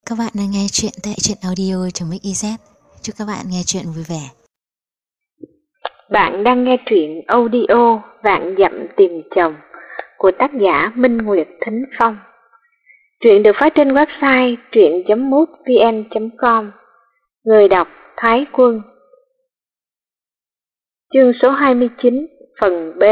Các bạn đang nghe chuyện tại truyện audio.mix.iz. Chúc các bạn nghe chuyện vui vẻ. Bạn đang nghe truyện audio Vạn Dặm Tìm Chồng của tác giả Minh Nguyệt Thính Phong. Truyện được phát trên website truyện.mútvn.com. Người đọc Thái Quân. Chương số 29, phần B.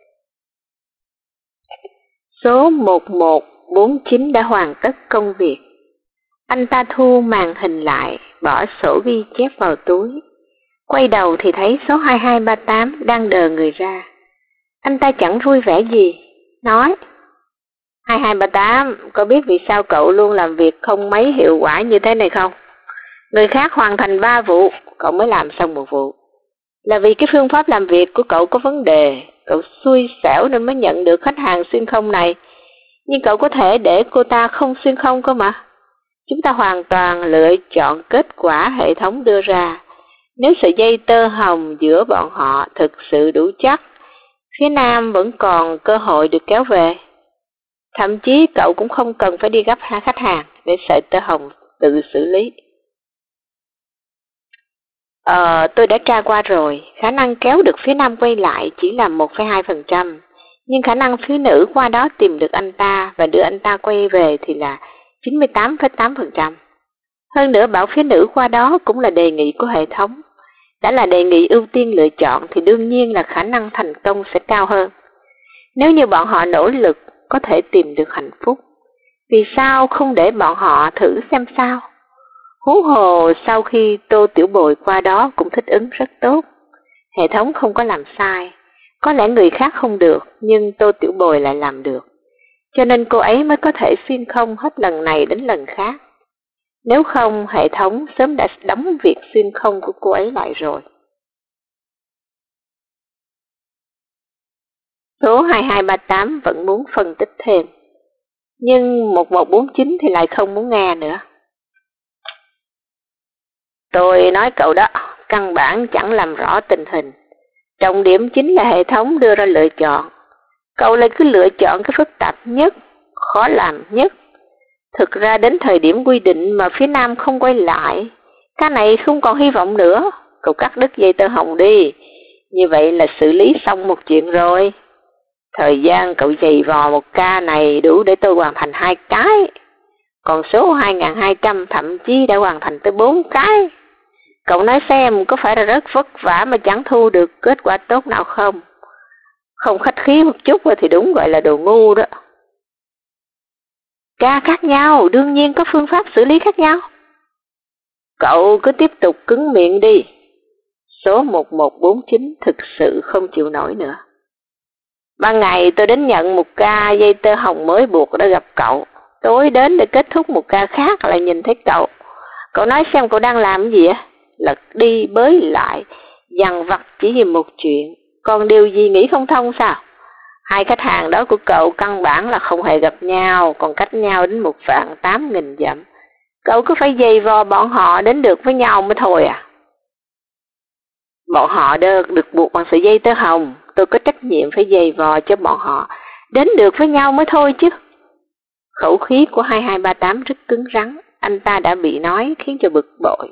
Số 1149 đã hoàn tất công việc. Anh ta thu màn hình lại, bỏ sổ ghi chép vào túi. Quay đầu thì thấy số 2238 đang đờ người ra. Anh ta chẳng vui vẻ gì, nói: 2238, có biết vì sao cậu luôn làm việc không mấy hiệu quả như thế này không? Người khác hoàn thành 3 vụ, cậu mới làm xong 1 vụ. Là vì cái phương pháp làm việc của cậu có vấn đề, cậu xui xẻo nên mới nhận được khách hàng xuyên không này. Nhưng cậu có thể để cô ta không xuyên không cơ mà. Chúng ta hoàn toàn lựa chọn kết quả hệ thống đưa ra. Nếu sợi dây tơ hồng giữa bọn họ thực sự đủ chắc, phía nam vẫn còn cơ hội được kéo về. Thậm chí cậu cũng không cần phải đi gấp khách hàng để sợi tơ hồng tự xử lý. Tôi đã tra qua rồi, khả năng kéo được phía nam quay lại chỉ là 1,2%, nhưng khả năng phía nữ qua đó tìm được anh ta và đưa anh ta quay về thì là 98,8%. Hơn nữa bảo phía nữ qua đó cũng là đề nghị của hệ thống. Đã là đề nghị ưu tiên lựa chọn thì đương nhiên là khả năng thành công sẽ cao hơn. Nếu như bọn họ nỗ lực có thể tìm được hạnh phúc, vì sao không để bọn họ thử xem sao? Huống hồ sau khi Tô Tiểu Bồi qua đó cũng thích ứng rất tốt. Hệ thống không có làm sai. Có lẽ người khác không được, nhưng Tô Tiểu Bồi lại làm được. Cho nên cô ấy mới có thể xuyên không hết lần này đến lần khác. Nếu không, hệ thống sớm đã đóng việc xuyên không của cô ấy lại rồi. Số 2238 vẫn muốn phân tích thêm, nhưng 1149 thì lại không muốn nghe nữa. Tôi nói cậu đó, căn bản chẳng làm rõ tình hình. Trọng điểm chính là hệ thống đưa ra lựa chọn. Cậu lại cứ lựa chọn cái phức tạp nhất, khó làm nhất. Thực ra đến thời điểm quy định mà phía nam không quay lại, cái này không còn hy vọng nữa. Cậu cắt đứt dây tơ hồng đi. Như vậy là xử lý xong một chuyện rồi. Thời gian cậu giày vò một ca này đủ để tôi hoàn thành 2 cái. Còn số 2200 thậm chí đã hoàn thành tới 4 cái. Cậu nói xem có phải là rất vất vả mà chẳng thu được kết quả tốt nào không? Không khách khí một chút thì đúng gọi là đồ ngu đó. Ca khác nhau, đương nhiên có phương pháp xử lý khác nhau. Cậu cứ tiếp tục cứng miệng đi. Số 1149 thực sự không chịu nổi nữa. Ban ngày tôi đến nhận một ca dây tơ hồng mới buộc đã gặp cậu. Tối đến để kết thúc một ca khác lại nhìn thấy cậu. Cậu nói xem cậu đang làm cái gì á? Lật đi bới lại, dằn vặt chỉ vì một chuyện. Còn điều gì nghĩ không thông sao? 2 khách hàng đó của cậu căn bản là không hề gặp nhau, còn cách nhau đến 1.800.000 dặm. Cậu cứ phải giày vò bọn họ đến được với nhau mới thôi à? Bọn họ được buộc bằng sợi dây tơ hồng, tôi có trách nhiệm phải giày vò cho bọn họ đến được với nhau mới thôi chứ. Khẩu khí của 2238 rất cứng rắn, anh ta đã bị nói khiến cho bực bội.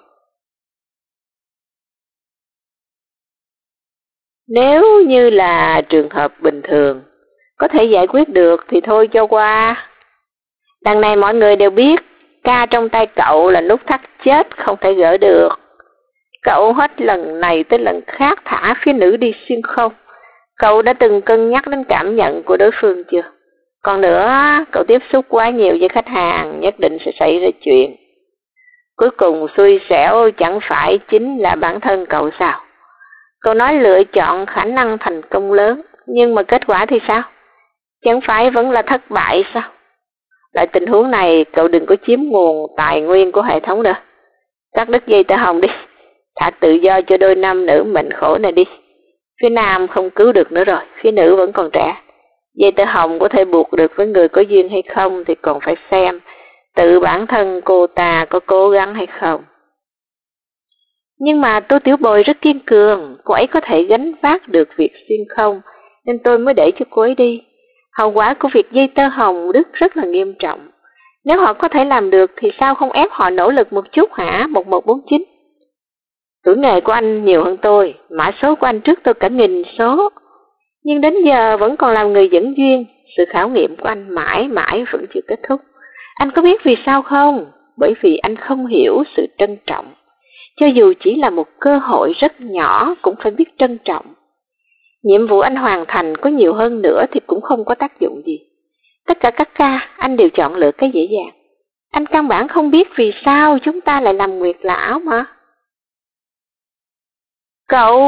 Nếu như là trường hợp bình thường, có thể giải quyết được thì thôi cho qua. Đằng này mọi người đều biết, ca trong tay cậu là nút thắt chết không thể gỡ được. Cậu hết lần này tới lần khác thả phía nữ đi xuyên không. Cậu đã từng cân nhắc đến cảm nhận của đối phương chưa? Còn nữa, cậu tiếp xúc quá nhiều với khách hàng, nhất định sẽ xảy ra chuyện. Cuối cùng xui xẻo chẳng phải chính là bản thân cậu sao? Cậu nói lựa chọn khả năng thành công lớn, nhưng mà kết quả thì sao? Chẳng phải vẫn là thất bại sao? Loại tình huống này cậu đừng có chiếm nguồn tài nguyên của hệ thống nữa. Cắt đứt dây tơ hồng đi, thả tự do cho đôi nam nữ mệnh khổ này đi. Phía nam không cứu được nữa rồi, phía nữ vẫn còn trẻ. Dây tơ hồng có thể buộc được với người có duyên hay không thì còn phải xem tự bản thân cô ta có cố gắng hay không. Nhưng mà Tô Tiểu Bồi rất kiên cường, cô ấy có thể gánh vác được việc xuyên không, nên tôi mới để cho cô ấy đi. Hậu quả của việc dây tơ hồng đứt rất là nghiêm trọng. Nếu họ có thể làm được thì sao không ép họ nỗ lực một chút hả, 1149? Tuổi nghề của anh nhiều hơn tôi, mã số của anh trước tôi cả 1000 số. Nhưng đến giờ vẫn còn làm người dẫn duyên, sự khảo nghiệm của anh mãi mãi vẫn chưa kết thúc. Anh có biết vì sao không? Bởi vì anh không hiểu sự trân trọng. Cho dù chỉ là một cơ hội rất nhỏ cũng phải biết trân trọng. Nhiệm vụ anh hoàn thành có nhiều hơn nữa thì cũng không có tác dụng gì. Tất cả các ca, anh đều chọn lựa cái dễ dàng. Anh căn bản không biết vì sao chúng ta lại làm nguyệt lão mà. Cậu...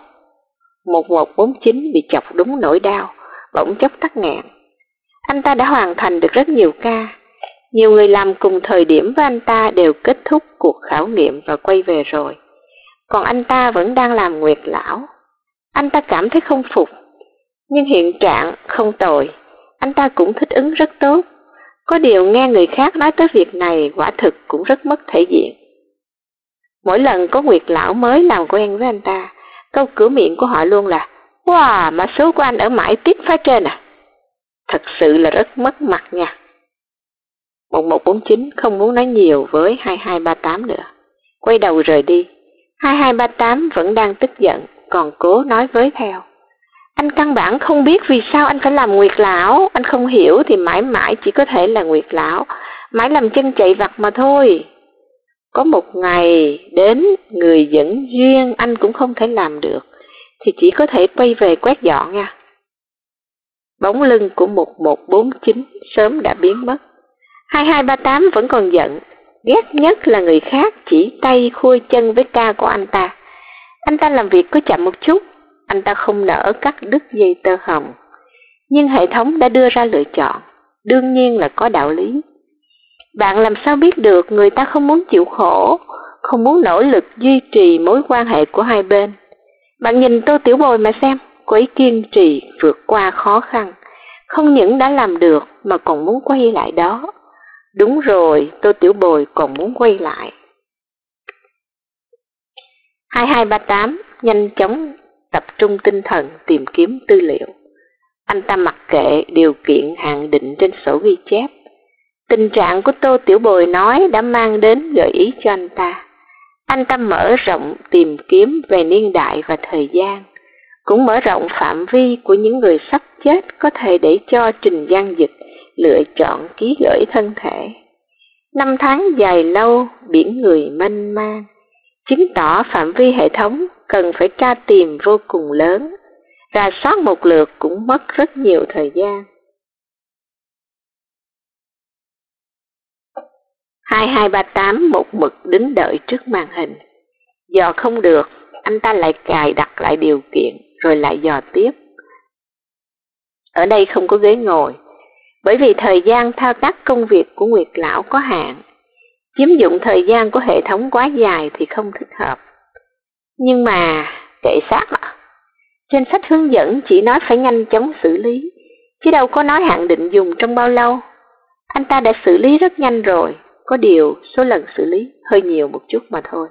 1149 bị chọc đúng nỗi đau, bỗng chốc tắc nghẹn. Anh ta đã hoàn thành được rất nhiều ca. Nhiều người làm cùng thời điểm với anh ta đều kết thúc cuộc khảo nghiệm và quay về rồi. Còn anh ta vẫn đang làm nguyệt lão. Anh ta cảm thấy không phục. Nhưng hiện trạng không tồi. Anh ta cũng thích ứng rất tốt. Có điều nghe người khác nói tới việc này quả thực cũng rất mất thể diện. Mỗi lần có nguyệt lão mới làm quen với anh ta, câu cửa miệng của họ luôn là: "Wow, mã số của anh ở mãi tiếp phá trên à?" Thật sự là rất mất mặt nha. 1149 không muốn nói nhiều với 2238 nữa. Quay đầu rời đi. 2238 vẫn đang tức giận, còn cố nói với theo: "Anh căn bản không biết vì sao anh phải làm nguyệt lão. Anh không hiểu thì mãi mãi chỉ có thể là nguyệt lão, mãi làm chân chạy vặt mà thôi. Có một ngày đến người dẫn duyên anh cũng không thể làm được, thì chỉ có thể quay về quét dọn nha." Bóng lưng của 1149 sớm đã biến mất. 2238 vẫn còn giận, ghét nhất là người khác chỉ tay khui chân với ca của anh ta. Anh ta làm việc có chậm một chút, anh ta không nỡ cắt đứt dây tơ hồng. Nhưng hệ thống đã đưa ra lựa chọn, đương nhiên là có đạo lý. Bạn làm sao biết được người ta không muốn chịu khổ, không muốn nỗ lực duy trì mối quan hệ của hai bên. Bạn nhìn Tô Tiểu Bồi mà xem, cô ấy kiên trì vượt qua khó khăn, không những đã làm được mà còn muốn quay lại đó. Đúng rồi, Tô Tiểu Bồi còn muốn quay lại. 2238 nhanh chóng tập trung tinh thần tìm kiếm tư liệu. Anh ta mặc kệ điều kiện hạn định trên sổ ghi chép. Tình trạng của Tô Tiểu Bồi nói đã mang đến gợi ý cho anh ta. Anh ta mở rộng tìm kiếm về niên đại và thời gian, cũng mở rộng phạm vi của những người sắp chết có thể để cho Trình Giang Dịch lựa chọn ký gửi thân thể. Năm tháng dài lâu, biển người mênh mang, chứng tỏ phạm vi hệ thống cần phải tra tìm vô cùng lớn, rà soát một lượt cũng mất rất nhiều thời gian. 2238 một mực đứng đợi trước màn hình. Dò không được, anh ta lại cài đặt lại điều kiện, rồi lại dò tiếp. Ở đây không có ghế ngồi, bởi vì thời gian thao tác công việc của nguyệt lão có hạn. Chiếm dụng thời gian của hệ thống quá dài thì không thích hợp. Nhưng mà, kệ xác ạ. Trên sách hướng dẫn chỉ nói phải nhanh chóng xử lý, chứ đâu có nói hạn định dùng trong bao lâu. Anh ta đã xử lý rất nhanh rồi, có điều số lần xử lý hơi nhiều một chút mà thôi.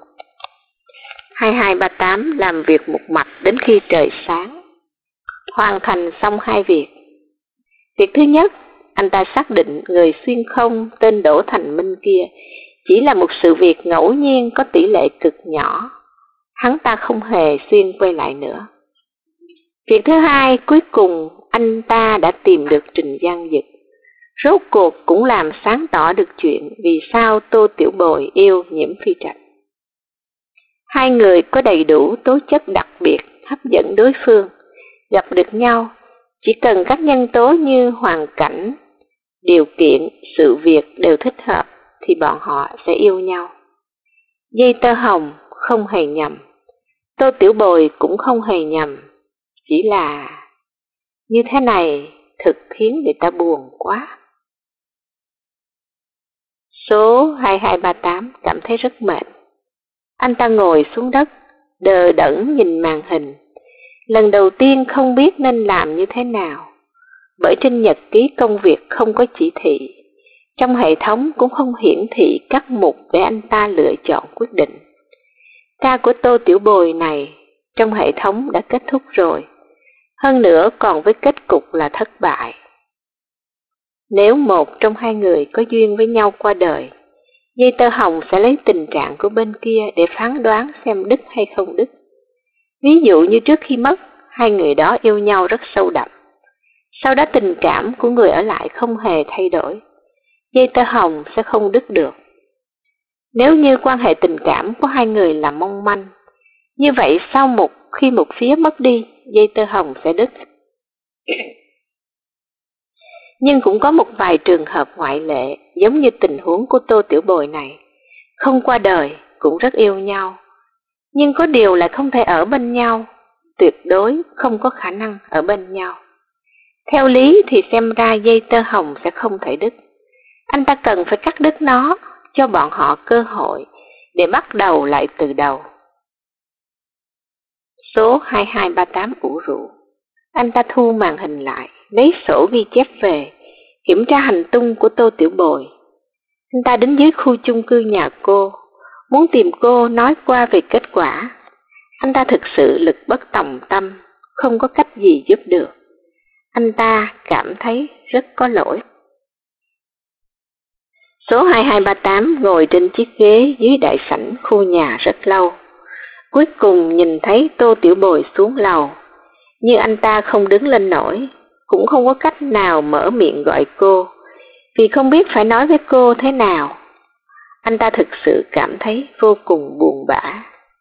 2238 làm việc một mạch đến khi trời sáng. Hoàn thành xong 2 việc. Việc thứ nhất, anh ta xác định người xuyên không tên Đỗ Thành Minh kia chỉ là một sự việc ngẫu nhiên có tỷ lệ cực nhỏ. Hắn ta không hề xuyên quay lại nữa. Việc thứ hai, cuối cùng anh ta đã tìm được Trình Giang Dịch. Rốt cuộc cũng làm sáng tỏ được chuyện vì sao Tô Tiểu Bồi yêu Nhiễm Phi Trạch. Hai người có đầy đủ tố chất đặc biệt hấp dẫn đối phương, gặp được nhau, chỉ cần các nhân tố như hoàn cảnh, điều kiện, sự việc đều thích hợp thì bọn họ sẽ yêu nhau. Dây tơ hồng không hề nhầm, Tô Tiểu Bồi cũng không hề nhầm, chỉ là như thế này thực khiến người ta buồn quá. Số 2238 cảm thấy rất mệt. Anh ta ngồi xuống đất, đờ đẫn nhìn màn hình. Lần đầu tiên không biết nên làm như thế nào, bởi trên nhật ký công việc không có chỉ thị, trong hệ thống cũng không hiển thị các mục để anh ta lựa chọn quyết định. Ca của Tô Tiểu Bồi này trong hệ thống đã kết thúc rồi, hơn nữa còn với kết cục là thất bại. Nếu một trong hai người có duyên với nhau qua đời, dây tơ hồng sẽ lấy tình trạng của bên kia để phán đoán xem đứt hay không đứt. Ví dụ như trước khi mất, hai người đó yêu nhau rất sâu đậm. Sau đó tình cảm của người ở lại không hề thay đổi, dây tơ hồng sẽ không đứt được. Nếu như quan hệ tình cảm của hai người là mong manh, như vậy khi một phía mất đi, dây tơ hồng sẽ đứt. Nhưng cũng có một vài trường hợp ngoại lệ, giống như tình huống của Tô Tiểu Bồi này. Không qua đời, cũng rất yêu nhau, nhưng có điều lại không thể ở bên nhau, tuyệt đối không có khả năng ở bên nhau. Theo lý thì xem ra dây tơ hồng sẽ không thể đứt. Anh ta cần phải cắt đứt nó, cho bọn họ cơ hội để bắt đầu lại từ đầu. Số 2238 ủ rũ. Anh ta thu màn hình lại, lấy sổ ghi chép về, kiểm tra hành tung của Tô Tiểu Bồi. Anh ta đến dưới khu chung cư nhà cô, muốn tìm cô nói qua về kết quả. Anh ta thực sự lực bất tòng tâm, không có cách gì giúp được. Anh ta cảm thấy rất có lỗi. Số 2238 ngồi trên chiếc ghế dưới đại sảnh khu nhà rất lâu. Cuối cùng nhìn thấy Tô Tiểu Bồi xuống lầu, nhưng anh ta không đứng lên nổi, cũng không có cách nào mở miệng gọi cô, vì không biết phải nói với cô thế nào. Anh ta thực sự cảm thấy vô cùng buồn bã.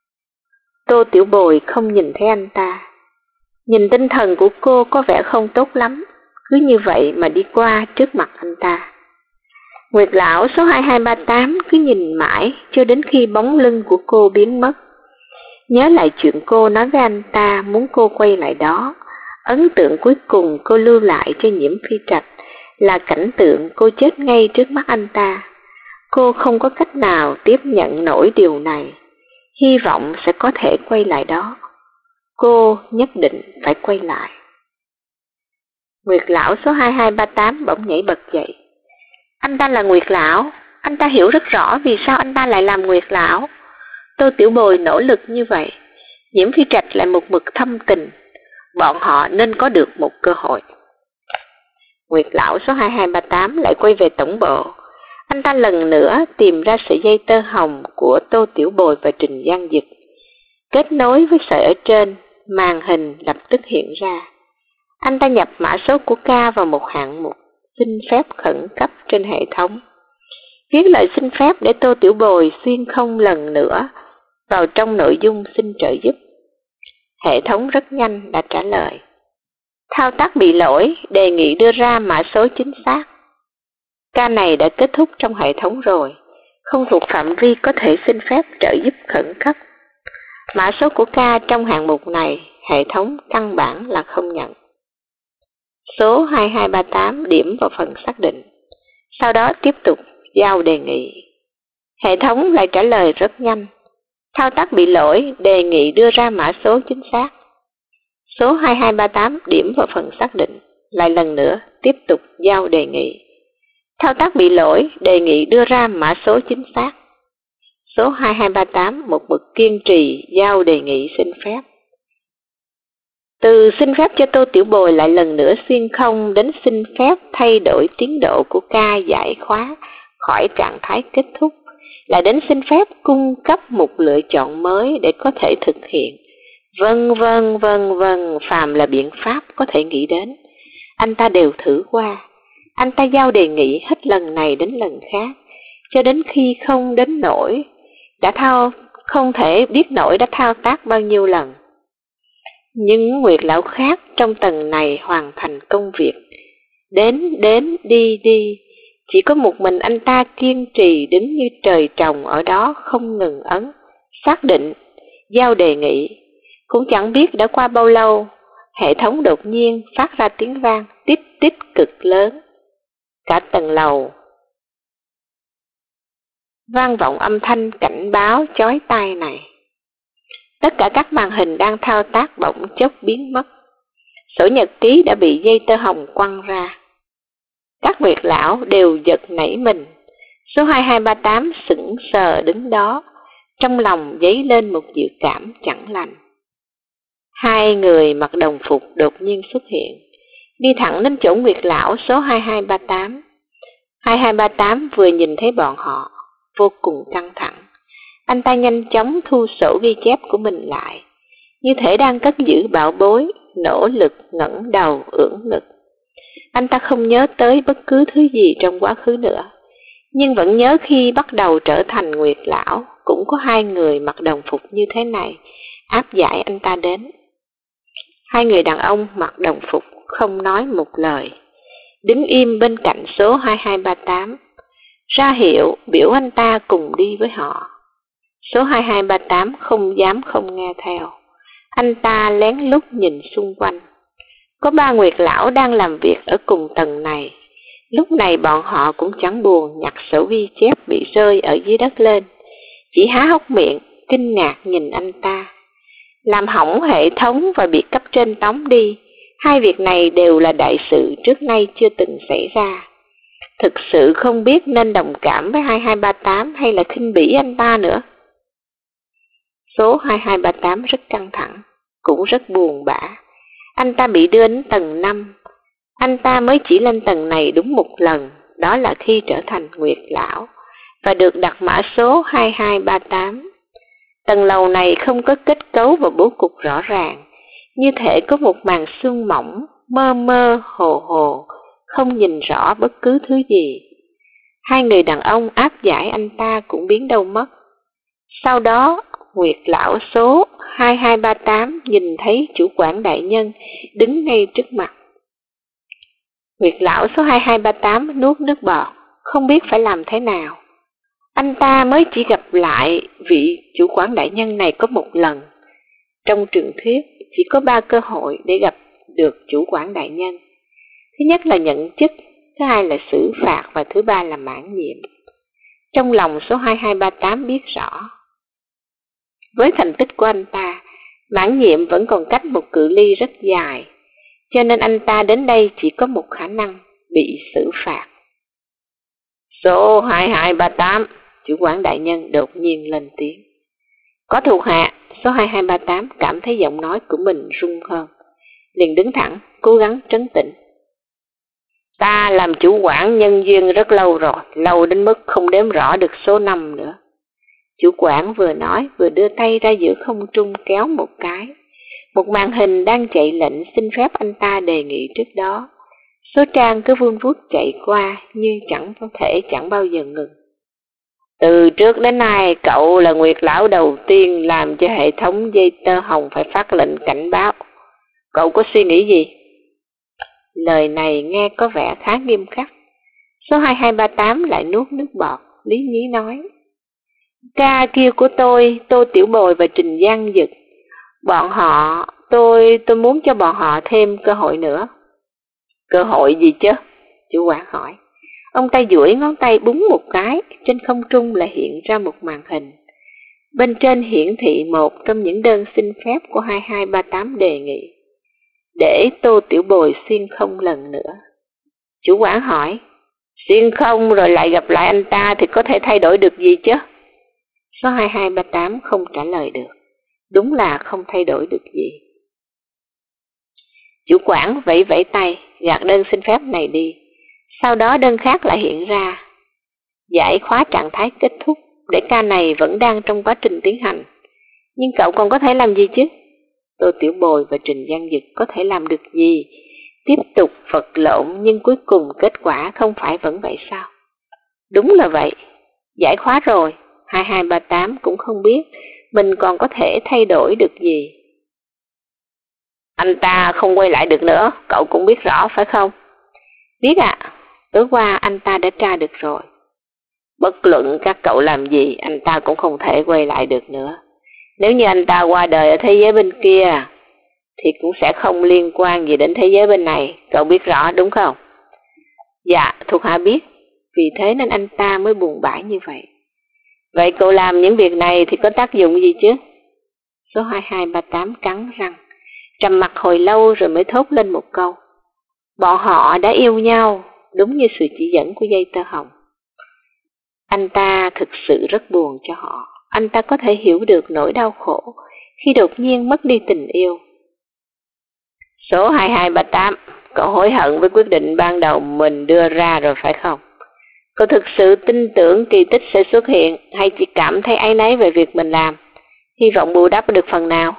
Tô Tiểu Bồi không nhìn thấy anh ta. Nhìn tinh thần của cô có vẻ không tốt lắm, cứ như vậy mà đi qua trước mặt anh ta. Nguyệt lão số 2238 cứ nhìn mãi cho đến khi bóng lưng của cô biến mất. Nhớ lại chuyện cô nói với anh ta muốn cô quay lại đó. Ấn tượng cuối cùng cô lưu lại cho Nhiễm Phi Trạch là cảnh tượng cô chết ngay trước mắt anh ta. Cô không có cách nào tiếp nhận nổi điều này. Hy vọng sẽ có thể quay lại đó. Cô nhất định phải quay lại. Nguyệt lão số 2238 bỗng nhảy bật dậy. Anh ta là Nguyệt lão, anh ta hiểu rất rõ vì sao anh ta lại làm Nguyệt lão. Tô Tiểu Bồi nỗ lực như vậy, Nhiễm Phi Trạch lại một mực thâm tình, bọn họ nên có được một cơ hội. Nguyệt lão số 2238 lại quay về tổng bộ. Anh ta lần nữa tìm ra sợi dây tơ hồng của Tô Tiểu Bồi và Trình Giang Dực. Kết nối với sợi ở trên, màn hình lập tức hiện ra. Anh ta nhập mã số của ca vào một hạng mục xin phép khẩn cấp trên hệ thống. Viết lời xin phép để Tô Tiểu Bồi xuyên không lần nữa vào trong nội dung xin trợ giúp. Hệ thống rất nhanh đã trả lời. Thao tác bị lỗi, đề nghị đưa ra mã số chính xác. Ca này đã kết thúc trong hệ thống rồi, không thuộc phạm vi có thể xin phép trợ giúp khẩn cấp. Mã số của ca trong hạng mục này, hệ thống căn bản là không nhận. Số 2238 điểm vào phần xác định, sau đó tiếp tục giao đề nghị. Hệ thống lại trả lời rất nhanh. Thao tác bị lỗi, đề nghị đưa ra mã số chính xác. Số 2238 điểm vào phần xác định, lại lần nữa tiếp tục giao đề nghị. Thao tác bị lỗi, đề nghị đưa ra mã số chính xác. Số 2238 một mực kiên trì giao đề nghị xin phép. Từ xin phép cho Tô Tiểu Bồi lại lần nữa xuyên không đến xin phép thay đổi tiến độ của ca giải khóa khỏi trạng thái kết thúc, lại đến xin phép cung cấp một lựa chọn mới để có thể thực hiện. Vân vân, phàm là biện pháp có thể nghĩ đến, anh ta đều thử qua. Anh ta giao đề nghị hết lần này đến lần khác, cho đến khi không thể biết nổi đã thao tác bao nhiêu lần. Nhưng Nguyệt lão khác trong tầng này hoàn thành công việc. Đến, đi. Chỉ có một mình anh ta kiên trì đứng như trời trồng ở đó không ngừng ấn, xác định, giao đề nghị. Cũng chẳng biết đã qua bao lâu, hệ thống đột nhiên phát ra tiếng vang tít tít cực lớn. Cả tầng lầu vang vọng âm thanh cảnh báo chói tai này. Tất cả các màn hình đang thao tác bỗng chốc biến mất. Sổ nhật ký đã bị dây tơ hồng quăng ra. Các Nguyệt lão đều giật nảy mình. Số 2238 sững sờ đứng đó, trong lòng dấy lên một dự cảm chẳng lành. Hai người mặc đồng phục đột nhiên xuất hiện, đi thẳng đến chỗ Nguyệt Lão số 2238. 2238 vừa nhìn thấy bọn họ, vô cùng căng thẳng. Anh ta nhanh chóng thu sổ ghi chép của mình lại, như thể đang cất giữ bảo bối, nỗ lực ngẩng đầu ưỡn ngực. Anh ta không nhớ tới bất cứ thứ gì trong quá khứ nữa, nhưng vẫn nhớ khi bắt đầu trở thành Nguyệt Lão, cũng có hai người mặc đồng phục như thế này, áp giải anh ta đến. Hai người đàn ông mặc đồng phục không nói một lời, đứng im bên cạnh số 2238, ra hiệu biểu anh ta cùng đi với họ. Số 2238 không dám không nghe theo. Anh ta lén lút nhìn xung quanh. Có ba Nguyệt Lão đang làm việc ở cùng tầng này. Lúc này bọn họ cũng chẳng buồn nhặt sổ ghi chép bị rơi ở dưới đất lên, chỉ há hốc miệng, kinh ngạc nhìn anh ta. Làm hỏng hệ thống và bị cấp trên tống đi, hai việc này đều là đại sự trước nay chưa từng xảy ra. Thực sự không biết nên đồng cảm với 2238 hay là khinh bỉ anh ta nữa. Số 2238 rất căng thẳng, cũng rất buồn bã. Anh ta bị đưa đến tầng 5. Anh ta mới chỉ lên tầng này đúng một lần, đó là khi trở thành Nguyệt Lão, và được đặt mã số 2238. Tầng lầu này không có kết cấu và bố cục rõ ràng, như thể có một màn sương mỏng, mơ mơ hồ hồ, không nhìn rõ bất cứ thứ gì. Hai người đàn ông áp giải anh ta cũng biến đâu mất. Sau đó, Nguyệt Lão số 2238 nhìn thấy chủ quản đại nhân đứng ngay trước mặt. Nguyệt Lão số 2238 nuốt nước bọt, không biết phải làm thế nào. Anh ta mới chỉ gặp lại vị chủ quản đại nhân này có một lần. Trong truyền thuyết chỉ có 3 cơ hội để gặp được chủ quản đại nhân. Thứ nhất là nhận chức, thứ hai là xử phạt và thứ ba là mãn nhiệm. Trong lòng số 2238 biết rõ. Với thành tích của anh ta, mãn nhiệm vẫn còn cách một cự ly rất dài, cho nên anh ta đến đây chỉ có một khả năng, bị xử phạt. Số 2238, chủ quản đại nhân đột nhiên lên tiếng. Có thuộc hạ, số 2238 cảm thấy giọng nói của mình run hơn, liền đứng thẳng, cố gắng trấn tĩnh. Ta làm chủ quản nhân viên rất lâu rồi, lâu đến mức không đếm rõ được số năm nữa. Chủ quản vừa nói vừa đưa tay ra giữa không trung kéo một cái. Một màn hình đang chạy lệnh xin phép anh ta đề nghị trước đó. Số trang cứ vun vút chạy qua như chẳng bao giờ ngừng. Từ trước đến nay, cậu là Nguyệt Lão đầu tiên làm cho hệ thống dây tơ hồng phải phát lệnh cảnh báo. Cậu có suy nghĩ gì? Lời này nghe có vẻ khá nghiêm khắc. Số 2238 lại nuốt nước bọt, lý nhí nói. Ca kia của tôi, Tô Tiểu Bồi và Trình Giang Dực, bọn họ, tôi muốn cho bọn họ thêm cơ hội nữa. Cơ hội gì chứ? Chủ quản hỏi. Ông ta duỗi ngón tay búng một cái, trên không trung lại hiện ra một màn hình. Bên trên hiển thị một trong những đơn xin phép của 2238 đề nghị. Để Tô Tiểu Bồi xuyên không lần nữa. Chủ quản hỏi. Xuyên không rồi lại gặp lại anh ta thì có thể thay đổi được gì chứ? Số 2238 không trả lời được. Đúng là không thay đổi được gì. Chủ quản vẫy vẫy tay, gạt đơn xin phép này đi. Sau đó đơn khác lại hiện ra. Giải khóa trạng thái kết thúc, để ca này vẫn đang trong quá trình tiến hành. Nhưng cậu còn có thể làm gì chứ? Tô Tiểu Bồi và Trình Giang Dực có thể làm được gì? Tiếp tục vật lộn nhưng cuối cùng kết quả không phải vẫn vậy sao? Đúng là vậy. Giải khóa rồi, 2238 cũng không biết mình còn có thể thay đổi được gì. Anh ta không quay lại được nữa, cậu cũng biết rõ phải không? Biết ạ, tối qua anh ta đã tra được rồi. Bất luận các cậu làm gì, anh ta cũng không thể quay lại được nữa. Nếu như anh ta qua đời ở thế giới bên kia, thì cũng sẽ không liên quan gì đến thế giới bên này, cậu biết rõ đúng không? Dạ, thuộc hạ biết, vì thế nên anh ta mới buồn bã như vậy. Vậy cậu làm những việc này thì có tác dụng gì chứ? Số 2238 cắn răng, trầm mặc hồi lâu rồi mới thốt lên một câu. Bọn họ đã yêu nhau, đúng như sự chỉ dẫn của dây tơ hồng. Anh ta thực sự rất buồn cho họ. Anh ta có thể hiểu được nỗi đau khổ khi đột nhiên mất đi tình yêu. Số 2238, cậu hối hận với quyết định ban đầu mình đưa ra rồi phải không? Cậu thực sự tin tưởng kỳ tích sẽ xuất hiện hay chỉ cảm thấy áy náy về việc mình làm? Hy vọng bù đắp được phần nào?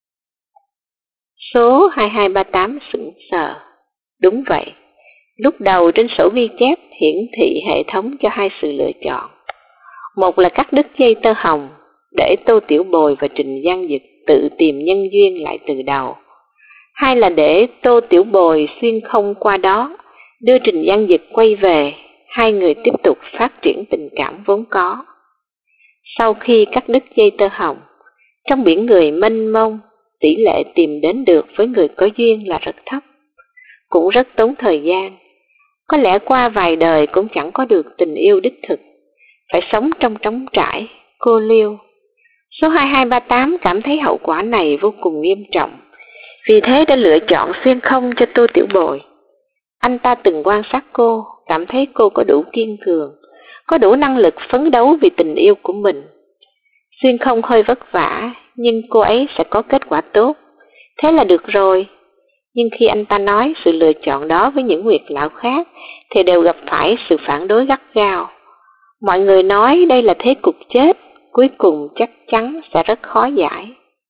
Số 2238 sững sờ. Đúng vậy. Lúc đầu trên sổ ghi chép hiển thị hệ thống cho hai sự lựa chọn. Một là cắt đứt dây tơ hồng để Tô Tiểu Bồi và Trình Giang Dực tự tìm nhân duyên lại từ đầu. Hai là để Tô Tiểu Bồi xuyên không qua đó, đưa Trình Giang Dực quay về, hai người tiếp tục phát triển tình cảm vốn có. Sau khi cắt đứt dây tơ hồng, trong biển người mênh mông, tỷ lệ tìm đến được với người có duyên là rất thấp, cũng rất tốn thời gian. Có lẽ qua vài đời cũng chẳng có được tình yêu đích thực, phải sống trong trống trải, cô liêu. Số 2238 cảm thấy hậu quả này vô cùng nghiêm trọng, vì thế đã lựa chọn xuyên không cho Tô Tiểu Bồi. Anh ta từng quan sát cô, cảm thấy cô có đủ kiên cường, có đủ năng lực phấn đấu vì tình yêu của mình. Xuyên không hơi vất vả, nhưng cô ấy sẽ có kết quả tốt. Thế là được rồi. Nhưng khi anh ta nói sự lựa chọn đó với những Nguyệt lão khác, thì đều gặp phải sự phản đối gắt gao. Mọi người nói đây là thế cục chết, cuối cùng chắc chắn sẽ rất khó giải.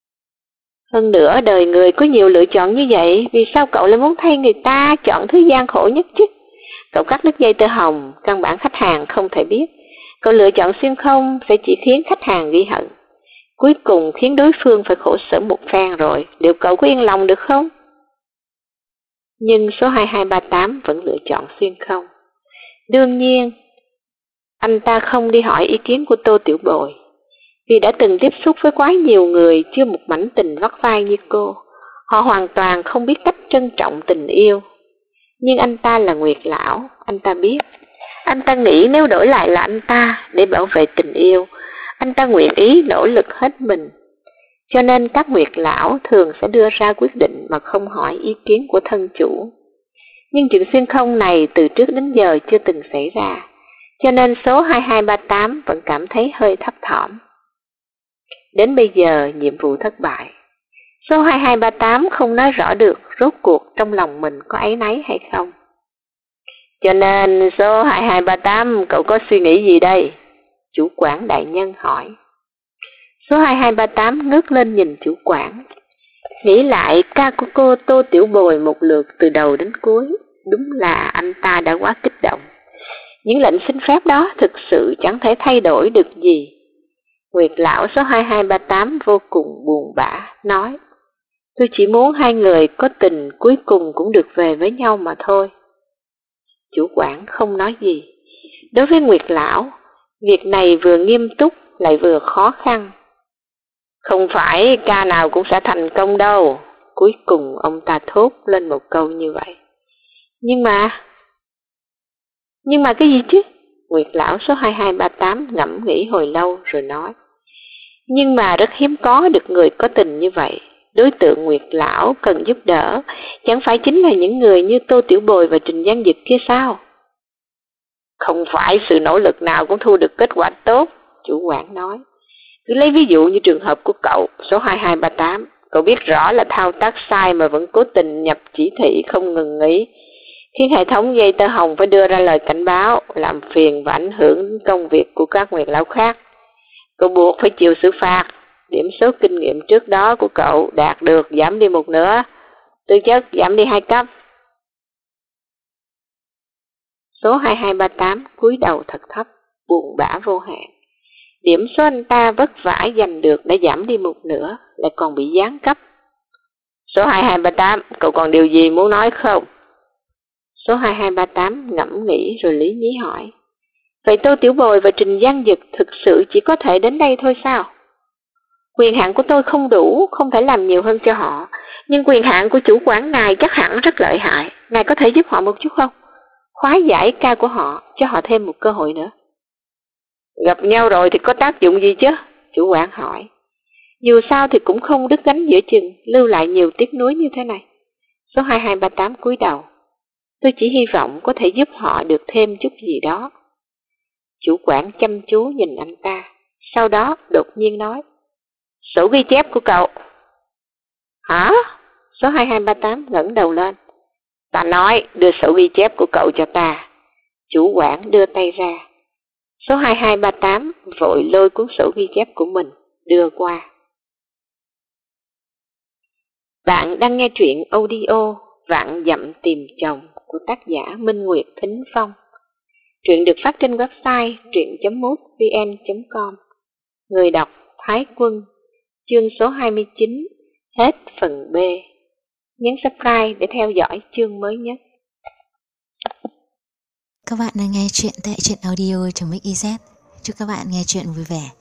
Hơn nữa đời người có nhiều lựa chọn như vậy, vì sao cậu lại muốn thay người ta chọn thứ gian khổ nhất chứ? Cậu cắt đứt dây tơ hồng, căn bản khách hàng không thể biết. Cậu lựa chọn xuyên không sẽ chỉ khiến khách hàng ghi hận, cuối cùng khiến đối phương phải khổ sở một phen rồi, liệu cậu có yên lòng được không? Nhưng số 2238 vẫn lựa chọn xuyên không. Đương nhiên, anh ta không đi hỏi ý kiến của Tô Tiểu Bồi, vì đã từng tiếp xúc với quá nhiều người chưa một mảnh tình vắt vai như cô. Họ hoàn toàn không biết cách trân trọng tình yêu. Nhưng anh ta là Nguyệt lão, anh ta biết. Anh ta nghĩ nếu đổi lại là anh ta để bảo vệ tình yêu, anh ta nguyện ý nỗ lực hết mình. Cho nên các Nguyệt lão thường sẽ đưa ra quyết định mà không hỏi ý kiến của thân chủ. Nhưng chuyện xuyên không này từ trước đến giờ chưa từng xảy ra, cho nên số 2238 vẫn cảm thấy hơi thấp thỏm. Đến bây giờ nhiệm vụ thất bại. Số 2238 không nói rõ được rốt cuộc trong lòng mình có áy náy hay không. Cho nên số 2238 cậu có suy nghĩ gì đây? Chủ quản đại nhân hỏi. Số 2238 ngước lên nhìn chủ quản. Nghĩ lại ca của cô Tô Tiểu Bồi một lượt từ đầu đến cuối, đúng là anh ta đã quá kích động. Những lệnh xin phép đó thực sự chẳng thể thay đổi được gì. Nguyệt lão số 2238 vô cùng buồn bã, nói: tôi chỉ muốn hai người có tình cuối cùng cũng được về với nhau mà thôi. Chủ quản không nói gì. Đối với Nguyệt lão, việc này vừa nghiêm túc lại vừa khó khăn. Không phải ca nào cũng sẽ thành công đâu. Cuối cùng ông ta thốt lên một câu như vậy. Nhưng mà cái gì chứ? Nguyệt lão số 2238 ngẫm nghĩ hồi lâu rồi nói. Nhưng mà rất hiếm có được người có tình như vậy. Đối tượng Nguyệt lão cần giúp đỡ chẳng phải chính là những người như Tô Tiểu Bồi và Trình Giang Dực kia sao? Không phải sự nỗ lực nào cũng thu được kết quả tốt, chủ quản nói. Cứ lấy ví dụ như trường hợp của cậu, số 2238. Cậu biết rõ là thao tác sai mà vẫn cố tình nhập chỉ thị không ngừng nghỉ, khiến hệ thống dây tơ hồng phải đưa ra lời cảnh báo, làm phiền và ảnh hưởng đến công việc của các Nguyệt lão khác. Cậu buộc phải chịu xử phạt. Điểm số kinh nghiệm trước đó của cậu đạt được giảm đi 1/2, tư chất giảm đi 2 cấp. Số 2238 cúi đầu thật thấp, buồn bã vô hạn. Điểm số anh ta vất vả giành được đã giảm đi 1/2, lại còn bị giáng cấp. Số 2238, cậu còn điều gì muốn nói không? Số 2238 ngẫm nghĩ rồi lý nhí hỏi. Vậy Tô Tiểu Bồi và Trình Giang Dực thực sự chỉ có thể đến đây thôi sao? Quyền hạn của tôi không đủ, không thể làm nhiều hơn cho họ. Nhưng quyền hạn của chủ quản ngài chắc hẳn rất lợi hại. Ngài có thể giúp họ một chút không? Khóa giải ca của họ, cho họ thêm một cơ hội nữa. Gặp nhau rồi thì có tác dụng gì chứ? Chủ quản hỏi. Dù sao thì cũng không đứt gánh giữa chừng, lưu lại nhiều tiếc nuối như thế này. Số 2238 cúi đầu. Tôi chỉ hy vọng có thể giúp họ được thêm chút gì đó. Chủ quản chăm chú nhìn anh ta, sau đó đột nhiên nói. Sổ ghi chép của cậu. Hả? Số 2238 ngẩng đầu lên. Ta nói đưa sổ ghi chép của cậu cho ta. Chủ quản đưa tay ra. Số 2238 vội lôi cuốn sổ ghi chép của mình đưa qua. Bạn đang nghe truyện audio Vạn Dặm Tìm Chồng của tác giả Minh Nguyệt Thính Phong. Truyện được phát trên website truyện.mútvn.com. Người đọc Thái Quân. Chương số 29. Hết phần B. Nhấn subscribe để theo dõi chương mới nhất. Các bạn đang nghe chuyện tại truyện audio.mix.iz. Chúc các bạn nghe chuyện vui vẻ.